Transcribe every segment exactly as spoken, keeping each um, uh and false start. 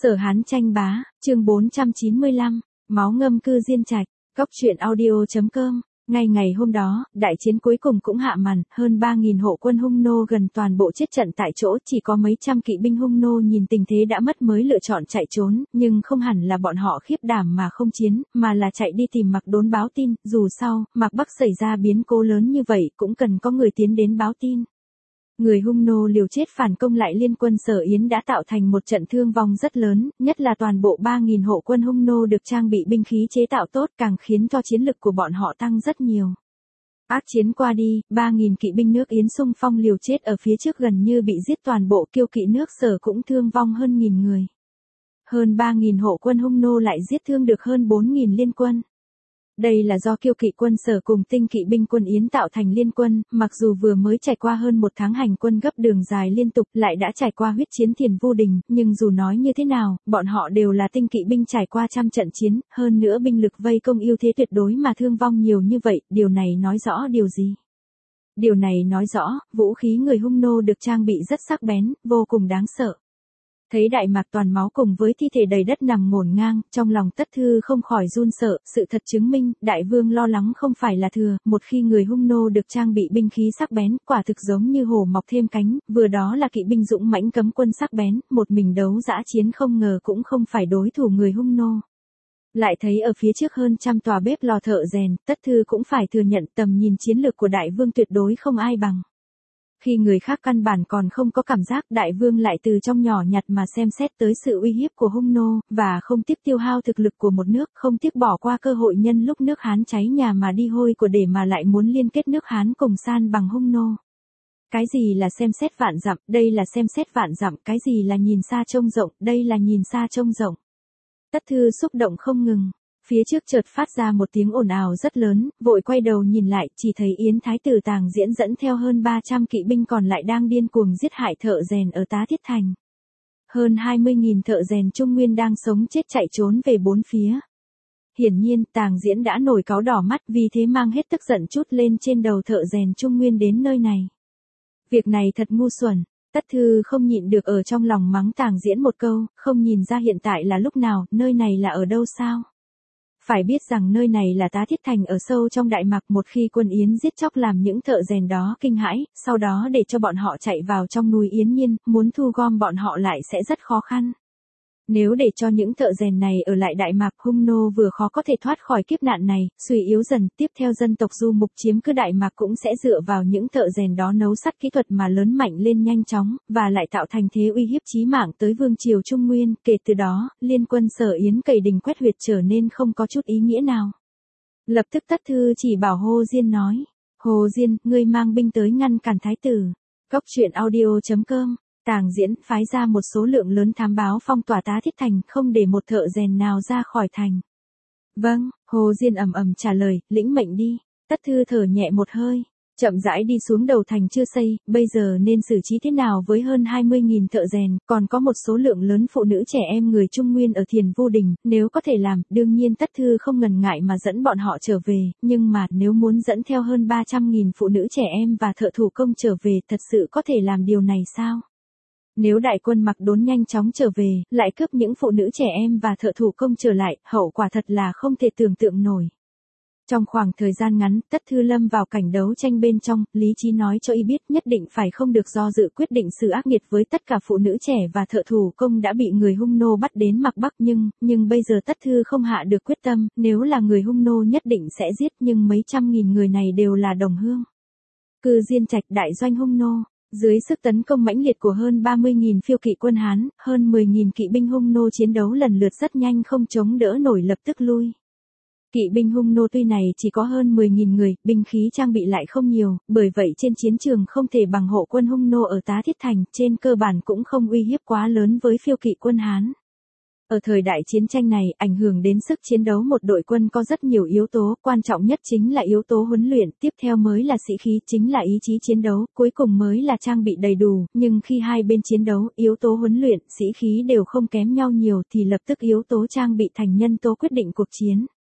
Sở Hán tranh bá, chương bốn trăm chín mươi lăm, máu ngâm cư Diên Trạch, góc truyện audio chấm com. Ngay ngày hôm đó, đại chiến cuối cùng cũng hạ màn, hơn ba nghìn hộ quân Hung nô gần toàn bộ chết trận tại chỗ, chỉ có mấy trăm kỵ binh Hung nô nhìn tình thế đã mất mới lựa chọn chạy trốn, nhưng không hẳn là bọn họ khiếp đảm mà không chiến, mà là chạy đi tìm Mạc Đốn báo tin, dù sau, Mạc Bắc xảy ra biến cố lớn như vậy, cũng cần có người tiến đến báo tin. Người Hung nô liều chết phản công lại liên quân Sở Yến đã tạo thành một trận thương vong rất lớn, nhất là toàn bộ ba nghìn hộ quân Hung nô được trang bị binh khí chế tạo tốt càng khiến cho chiến lực của bọn họ tăng rất nhiều. Ác chiến qua đi, ba nghìn kỵ binh nước Yến xung phong liều chết ở phía trước gần như bị giết toàn bộ, kiêu kỵ nước Sở cũng thương vong hơn nghìn người. Hơn ba nghìn hộ quân Hung nô lại giết thương được hơn bốn nghìn liên quân. Đây là do kiêu kỵ quân Sở cùng tinh kỵ binh quân Yến tạo thành liên quân, mặc dù vừa mới trải qua hơn một tháng hành quân gấp đường dài liên tục lại đã trải qua huyết chiến Thiền Vu Đình, nhưng dù nói như thế nào, bọn họ đều là tinh kỵ binh trải qua trăm trận chiến, hơn nữa binh lực vây công ưu thế tuyệt đối mà thương vong nhiều như vậy, điều này nói rõ điều gì? Điều này nói rõ, vũ khí người Hung nô được trang bị rất sắc bén, vô cùng đáng sợ. Thấy Đại Mạc toàn máu cùng với thi thể đầy đất nằm ngổn ngang, trong lòng Tất Thư không khỏi run sợ, sự thật chứng minh, Đại Vương lo lắng không phải là thừa, một khi người Hung nô được trang bị binh khí sắc bén, quả thực giống như hổ mọc thêm cánh, vừa đó là kỵ binh dũng mãnh cấm quân sắc bén, một mình đấu dã chiến không ngờ cũng không phải đối thủ người Hung nô. Lại thấy ở phía trước hơn trăm tòa bếp lò thợ rèn, Tất Thư cũng phải thừa nhận tầm nhìn chiến lược của Đại Vương tuyệt đối không ai bằng. Khi người khác căn bản còn không có cảm giác, Đại Vương lại từ trong nhỏ nhặt mà xem xét tới sự uy hiếp của Hung nô, và không tiếc tiêu hao thực lực của một nước, không tiếc bỏ qua cơ hội nhân lúc nước Hán cháy nhà mà đi hôi của để mà lại muốn liên kết nước Hán cùng san bằng Hung nô. Cái gì là xem xét vạn dặm, đây là xem xét vạn dặm, cái gì là nhìn xa trông rộng, đây là nhìn xa trông rộng. Tất Thư xúc động không ngừng. Phía trước chợt phát ra một tiếng ồn ào rất lớn, vội quay đầu nhìn lại, chỉ thấy Yến Thái tử Tàng Diễn dẫn theo hơn ba trăm kỵ binh còn lại đang điên cuồng giết hại thợ rèn ở Tá Thiết Thành. Hơn hai mươi nghìn thợ rèn Trung Nguyên đang sống chết chạy trốn về bốn phía. Hiển nhiên, Tàng Diễn đã nổi cáu đỏ mắt, vì thế mang hết tức giận trút lên trên đầu thợ rèn Trung Nguyên đến nơi này. Việc này thật ngu xuẩn. Tất Thư không nhịn được ở trong lòng mắng Tàng Diễn một câu, không nhìn ra hiện tại là lúc nào, nơi này là ở đâu sao? Phải biết rằng nơi này là Tá Thiết Thành ở sâu trong Đại Mạc, một khi quân Yến giết chóc làm những thợ rèn đó kinh hãi, sau đó để cho bọn họ chạy vào trong núi Yến Nhiên, muốn thu gom bọn họ lại sẽ rất khó khăn. Nếu để cho những thợ rèn này ở lại Đại Mạc, Hung nô vừa khó có thể thoát khỏi kiếp nạn này, suy yếu dần, tiếp theo dân tộc du mục chiếm cứ Đại Mạc cũng sẽ dựa vào những thợ rèn đó nấu sắt kỹ thuật mà lớn mạnh lên nhanh chóng, và lại tạo thành thế uy hiếp chí mạng tới vương triều Trung Nguyên, kể từ đó, liên quân Sở Yến cày đình quét huyệt trở nên không có chút ý nghĩa nào. Lập tức Tất Thư chỉ bảo Hồ Diên nói, Hồ Diên, ngươi mang binh tới ngăn cản thái tử. Góc truyện audio chấm com. Tàng Diễn phái ra một số lượng lớn thám báo phong tỏa Tá Thiết Thành, không để một thợ rèn nào ra khỏi thành. Vâng, Hồ Diên ầm ầm trả lời, lĩnh mệnh đi. Tất Thư thở nhẹ một hơi, chậm rãi đi xuống đầu thành chưa xây, bây giờ nên xử trí thế nào với hơn hai mươi nghìn thợ rèn, còn có một số lượng lớn phụ nữ trẻ em người Trung Nguyên ở Thiền Vu Đình, nếu có thể làm, đương nhiên Tất Thư không ngần ngại mà dẫn bọn họ trở về, nhưng mà nếu muốn dẫn theo hơn ba trăm nghìn phụ nữ trẻ em và thợ thủ công trở về, thật sự có thể làm điều này sao? Nếu đại quân Mạc Đốn nhanh chóng trở về, lại cướp những phụ nữ trẻ em và thợ thủ công trở lại, hậu quả thật là không thể tưởng tượng nổi. Trong khoảng thời gian ngắn, Tất Thư lâm vào cảnh đấu tranh bên trong, lý trí nói cho y biết nhất định phải không được do dự quyết định xử ác nghiệt với tất cả phụ nữ trẻ và thợ thủ công đã bị người Hung nô bắt đến Mạc Bắc, nhưng, nhưng bây giờ Tất Thư không hạ được quyết tâm, nếu là người Hung nô nhất định sẽ giết, nhưng mấy trăm nghìn người này đều là đồng hương. Cư Diên Trạch, đại doanh Hung nô. Dưới sức tấn công mãnh liệt của hơn ba mươi nghìn phiêu kỵ quân Hán, hơn mười nghìn kỵ binh Hung nô chiến đấu lần lượt rất nhanh không chống đỡ nổi lập tức lui. Kỵ binh Hung nô tuy này chỉ có hơn mười nghìn người, binh khí trang bị lại không nhiều, bởi vậy trên chiến trường không thể bằng hộ quân Hung nô ở Tá Thiết Thành, trên cơ bản cũng không uy hiếp quá lớn với phiêu kỵ quân Hán. Ở thời đại chiến tranh này, ảnh hưởng đến sức chiến đấu một đội quân có rất nhiều yếu tố, quan trọng nhất chính là yếu tố huấn luyện, tiếp theo mới là sĩ khí, chính là ý chí chiến đấu, cuối cùng mới là trang bị đầy đủ, nhưng khi hai bên chiến đấu, yếu tố huấn luyện, sĩ khí đều không kém nhau nhiều thì lập tức yếu tố trang bị thành nhân tố quyết định cuộc chiến.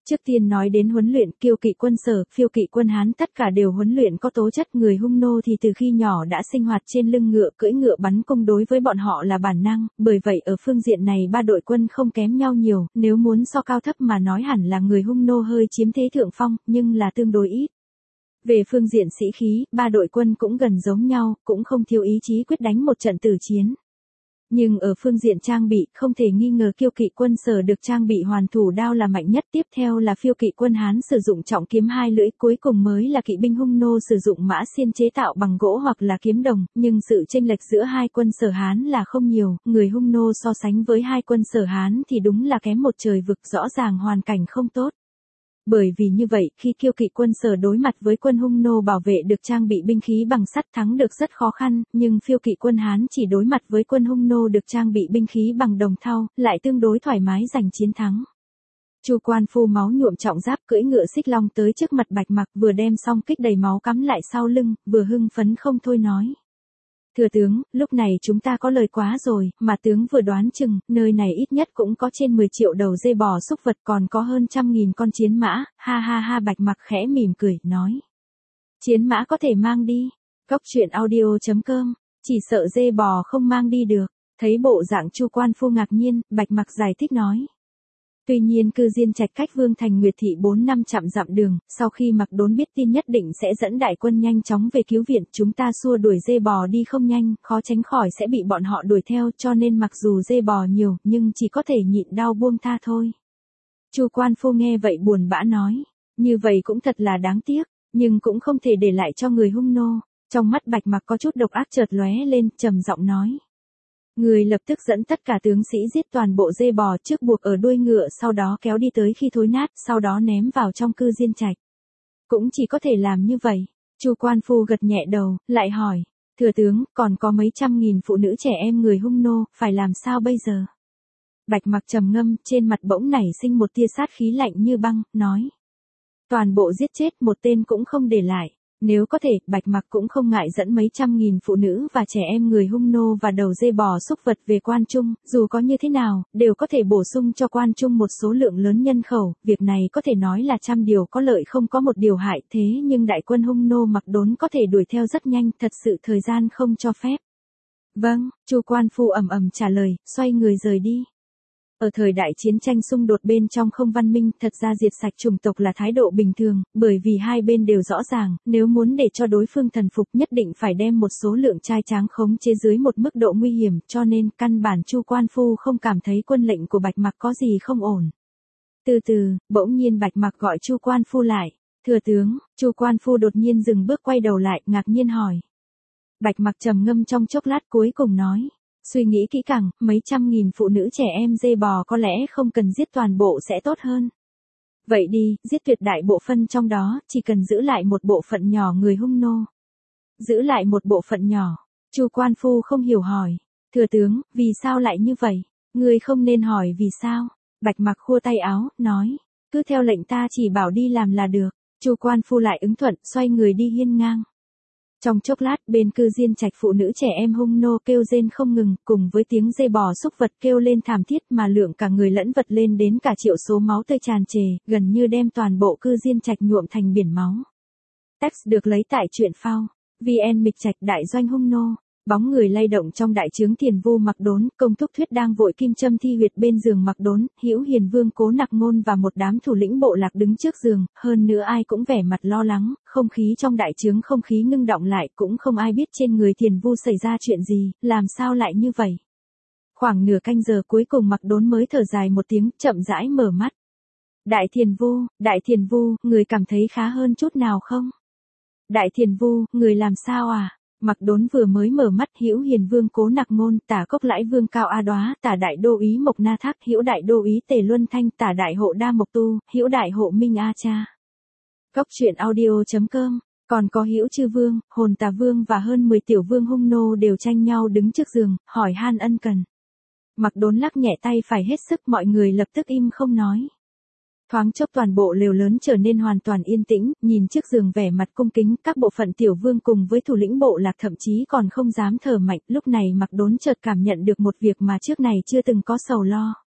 Trước tiên nói đến huấn luyện, kiêu kỵ quân Sở, phiêu kỵ quân Hán tất cả đều huấn luyện có tố chất, người Hung nô thì từ khi nhỏ đã sinh hoạt trên lưng ngựa, cưỡi ngựa bắn cung đối với bọn họ là bản năng, bởi vậy ở phương diện này ba đội quân không kém nhau nhiều, nếu muốn so cao thấp mà nói hẳn là người Hung nô hơi chiếm thế thượng phong, nhưng là tương đối ít. Về phương diện sĩ khí, ba đội quân cũng gần giống nhau, cũng không thiếu ý chí quyết đánh một trận tử chiến. Nhưng ở phương diện trang bị, không thể nghi ngờ kiêu kỵ quân Sở được trang bị hoàn thủ đao là mạnh nhất, tiếp theo là phiêu kỵ quân Hán sử dụng trọng kiếm hai lưỡi, cuối cùng mới là kỵ binh Hung nô sử dụng mã xiên chế tạo bằng gỗ hoặc là kiếm đồng, nhưng sự chênh lệch giữa hai quân Sở Hán là không nhiều, người Hung nô so sánh với hai quân Sở Hán thì đúng là kém một trời vực, rõ ràng hoàn cảnh không tốt. Bởi vì như vậy, khi kiêu kỵ quân Sở đối mặt với quân Hung nô bảo vệ được trang bị binh khí bằng sắt thắng được rất khó khăn, nhưng phiêu kỵ quân Hán chỉ đối mặt với quân Hung nô được trang bị binh khí bằng đồng thau, lại tương đối thoải mái giành chiến thắng. Chu Quan Phu máu nhuộm trọng giáp cưỡi ngựa xích long tới trước mặt Bạch Mặc, vừa đem song kích đầy máu cắm lại sau lưng, vừa hưng phấn không thôi nói. Thừa tướng, lúc này chúng ta có lời quá rồi, mà tướng vừa đoán chừng, nơi này ít nhất cũng có trên mười triệu đầu dê bò súc vật, còn có hơn trăm nghìn con chiến mã, ha ha ha. Bạch Mặc khẽ mỉm cười, nói. Chiến mã có thể mang đi. Cốc truyện audio chấm com, chỉ sợ dê bò không mang đi được. Thấy bộ dạng Chu Quan Phu ngạc nhiên, Bạch Mặc giải thích nói. Tuy nhiên cư Diên Trạch cách Vương thành Nguyệt thị bốn năm chặm dặm đường, sau khi Mặc Đốn biết tin nhất định sẽ dẫn đại quân nhanh chóng về cứu viện, chúng ta xua đuổi dê bò đi không nhanh, khó tránh khỏi sẽ bị bọn họ đuổi theo, cho nên mặc dù dê bò nhiều, nhưng chỉ có thể nhịn đau buông tha thôi. Chu Quan Phu nghe vậy buồn bã nói, như vậy cũng thật là đáng tiếc, nhưng cũng không thể để lại cho người Hung nô. Trong mắt Bạch Mặc có chút độc ác chợt lóe lên, trầm giọng nói. Người lập tức dẫn tất cả tướng sĩ giết toàn bộ dê bò trước buộc ở đuôi ngựa, sau đó kéo đi tới khi thối nát, sau đó ném vào trong cư Diên Trạch. Cũng chỉ có thể làm như vậy. Chu Quan Phu gật nhẹ đầu, lại hỏi, thừa tướng, còn có mấy trăm nghìn phụ nữ trẻ em người Hung nô, phải làm sao bây giờ? Bạch Mặc trầm ngâm, trên mặt bỗng nảy sinh một tia sát khí lạnh như băng, nói. Toàn bộ giết chết, một tên cũng không để lại. Nếu có thể, Bạch Mặc cũng không ngại dẫn mấy trăm nghìn phụ nữ và trẻ em người Hung nô và đầu dê bò súc vật về Quan Trung, dù có như thế nào, đều có thể bổ sung cho Quan Trung một số lượng lớn nhân khẩu, việc này có thể nói là trăm điều có lợi không có một điều hại, thế nhưng đại quân Hung nô Mặc Đốn có thể đuổi theo rất nhanh, thật sự thời gian không cho phép. Vâng, Chu Quan Phu ầm ầm trả lời, xoay người rời đi. Ở thời đại chiến tranh xung đột bên trong không văn minh, thật ra diệt sạch chủng tộc là thái độ bình thường, bởi vì hai bên đều rõ ràng, nếu muốn để cho đối phương thần phục nhất định phải đem một số lượng trai tráng khống chế dưới một mức độ nguy hiểm, cho nên căn bản Chu Quan Phu không cảm thấy quân lệnh của Bạch Mặc có gì không ổn. Từ từ, bỗng nhiên Bạch Mặc gọi Chu Quan Phu lại, thừa tướng. Chu Quan Phu đột nhiên dừng bước quay đầu lại, ngạc nhiên hỏi. Bạch Mặc trầm ngâm trong chốc lát cuối cùng nói. Suy nghĩ kỹ càng, mấy trăm nghìn phụ nữ trẻ em dê bò có lẽ không cần giết toàn bộ sẽ tốt hơn. Vậy đi, giết tuyệt đại bộ phân trong đó, chỉ cần giữ lại một bộ phận nhỏ người Hung nô. Giữ lại một bộ phận nhỏ. Chu Quan Phu không hiểu hỏi. Thừa tướng, vì sao lại như vậy? Người không nên hỏi vì sao. Bạch Mặc khua tay áo, nói. Cứ theo lệnh ta chỉ bảo đi làm là được. Chu Quan Phu lại ứng thuận, xoay người đi hiên ngang. Trong chốc lát, bên cư Diên Trạch phụ nữ trẻ em Hung nô kêu rên không ngừng, cùng với tiếng dê bò súc vật kêu lên thảm thiết mà lượng cả người lẫn vật lên đến cả triệu số máu tươi tràn trề, gần như đem toàn bộ cư Diên Trạch nhuộm thành biển máu. Text được lấy tại truyện phao. vê en Mịch Trạch đại doanh Hung nô. Bóng người lay động trong đại trướng Tiền Vu Mặc Đốn, Công Thúc Thuyết đang vội kim châm thi huyệt bên giường Mặc Đốn, Hữu Hiền Vương Cố Nặc Ngôn và một đám thủ lĩnh bộ lạc đứng trước giường, hơn nữa ai cũng vẻ mặt lo lắng, không khí trong đại trướng không khí ngưng động lại, cũng không ai biết trên người Tiền Vu xảy ra chuyện gì, làm sao lại như vậy. Khoảng nửa canh giờ cuối cùng Mặc Đốn mới thở dài một tiếng, chậm rãi mở mắt. Đại Thiền Vu, Đại Thiền Vu, người cảm thấy khá hơn chút nào không? Đại Thiền Vu, người làm sao à? Mặc Đốn vừa mới mở mắt, Hữu Hiền Vương Cố Nặc Ngôn, Tả Cốc Lãi Vương Cao A Đoá, Tả Đại Đô úy Mộc Na Thác, Hữu Đại Đô úy Tề Luân Thanh, Tả Đại Hộ Đa Mộc Tu, Hữu Đại Hộ Minh A Cha. Cốc truyện audio chấm com, còn có Hữu Chư Vương, Hồn Tà Vương và hơn mười tiểu vương Hung nô đều tranh nhau đứng trước giường, hỏi han ân cần. Mặc Đốn lắc nhẹ tay phải hết sức, mọi người lập tức im không nói. Thoáng chốc toàn bộ lều lớn trở nên hoàn toàn yên tĩnh, nhìn trước giường vẻ mặt cung kính, các bộ phận tiểu vương cùng với thủ lĩnh bộ lạc thậm chí còn không dám thở mạnh, lúc này Mặc Đốn chợt cảm nhận được một việc mà trước này chưa từng có sầu lo.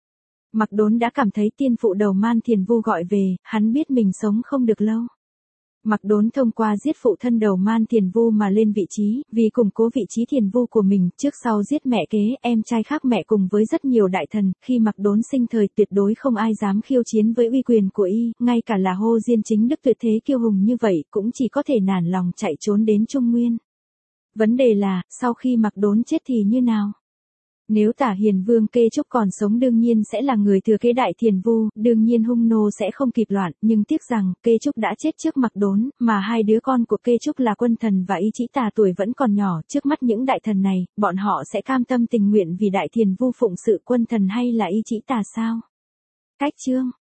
Mạc Đốn đã cảm thấy tiên phụ đầu Man Thiền Vu gọi về, hắn biết mình sống không được lâu. Mạc Đốn thông qua giết phụ thân đầu Man Thiền Vu mà lên vị trí, vì củng cố vị trí Thiền Vu của mình, trước sau giết mẹ kế, em trai khác mẹ cùng với rất nhiều đại thần, khi Mạc Đốn sinh thời tuyệt đối không ai dám khiêu chiến với uy quyền của y, ngay cả là Hô Diên chính đức tuyệt thế kiêu hùng như vậy, cũng chỉ có thể nản lòng chạy trốn đến Trung Nguyên. Vấn đề là, sau khi Mạc Đốn chết thì như nào? Nếu Tả Hiền Vương Kê Trúc còn sống đương nhiên sẽ là người thừa kế Đại Thiền Vu, đương nhiên hung nô sẽ không kịp loạn, nhưng tiếc rằng Kê Trúc đã chết trước Mạc Đốn, mà hai đứa con của Kê Trúc là Quân Thần và Y Chỉ Tà tuổi vẫn còn nhỏ, trước mắt những đại thần này, bọn họ sẽ cam tâm tình nguyện vì Đại Thiền Vu phụng sự Quân Thần hay là Y Chỉ Tà sao? Cách chương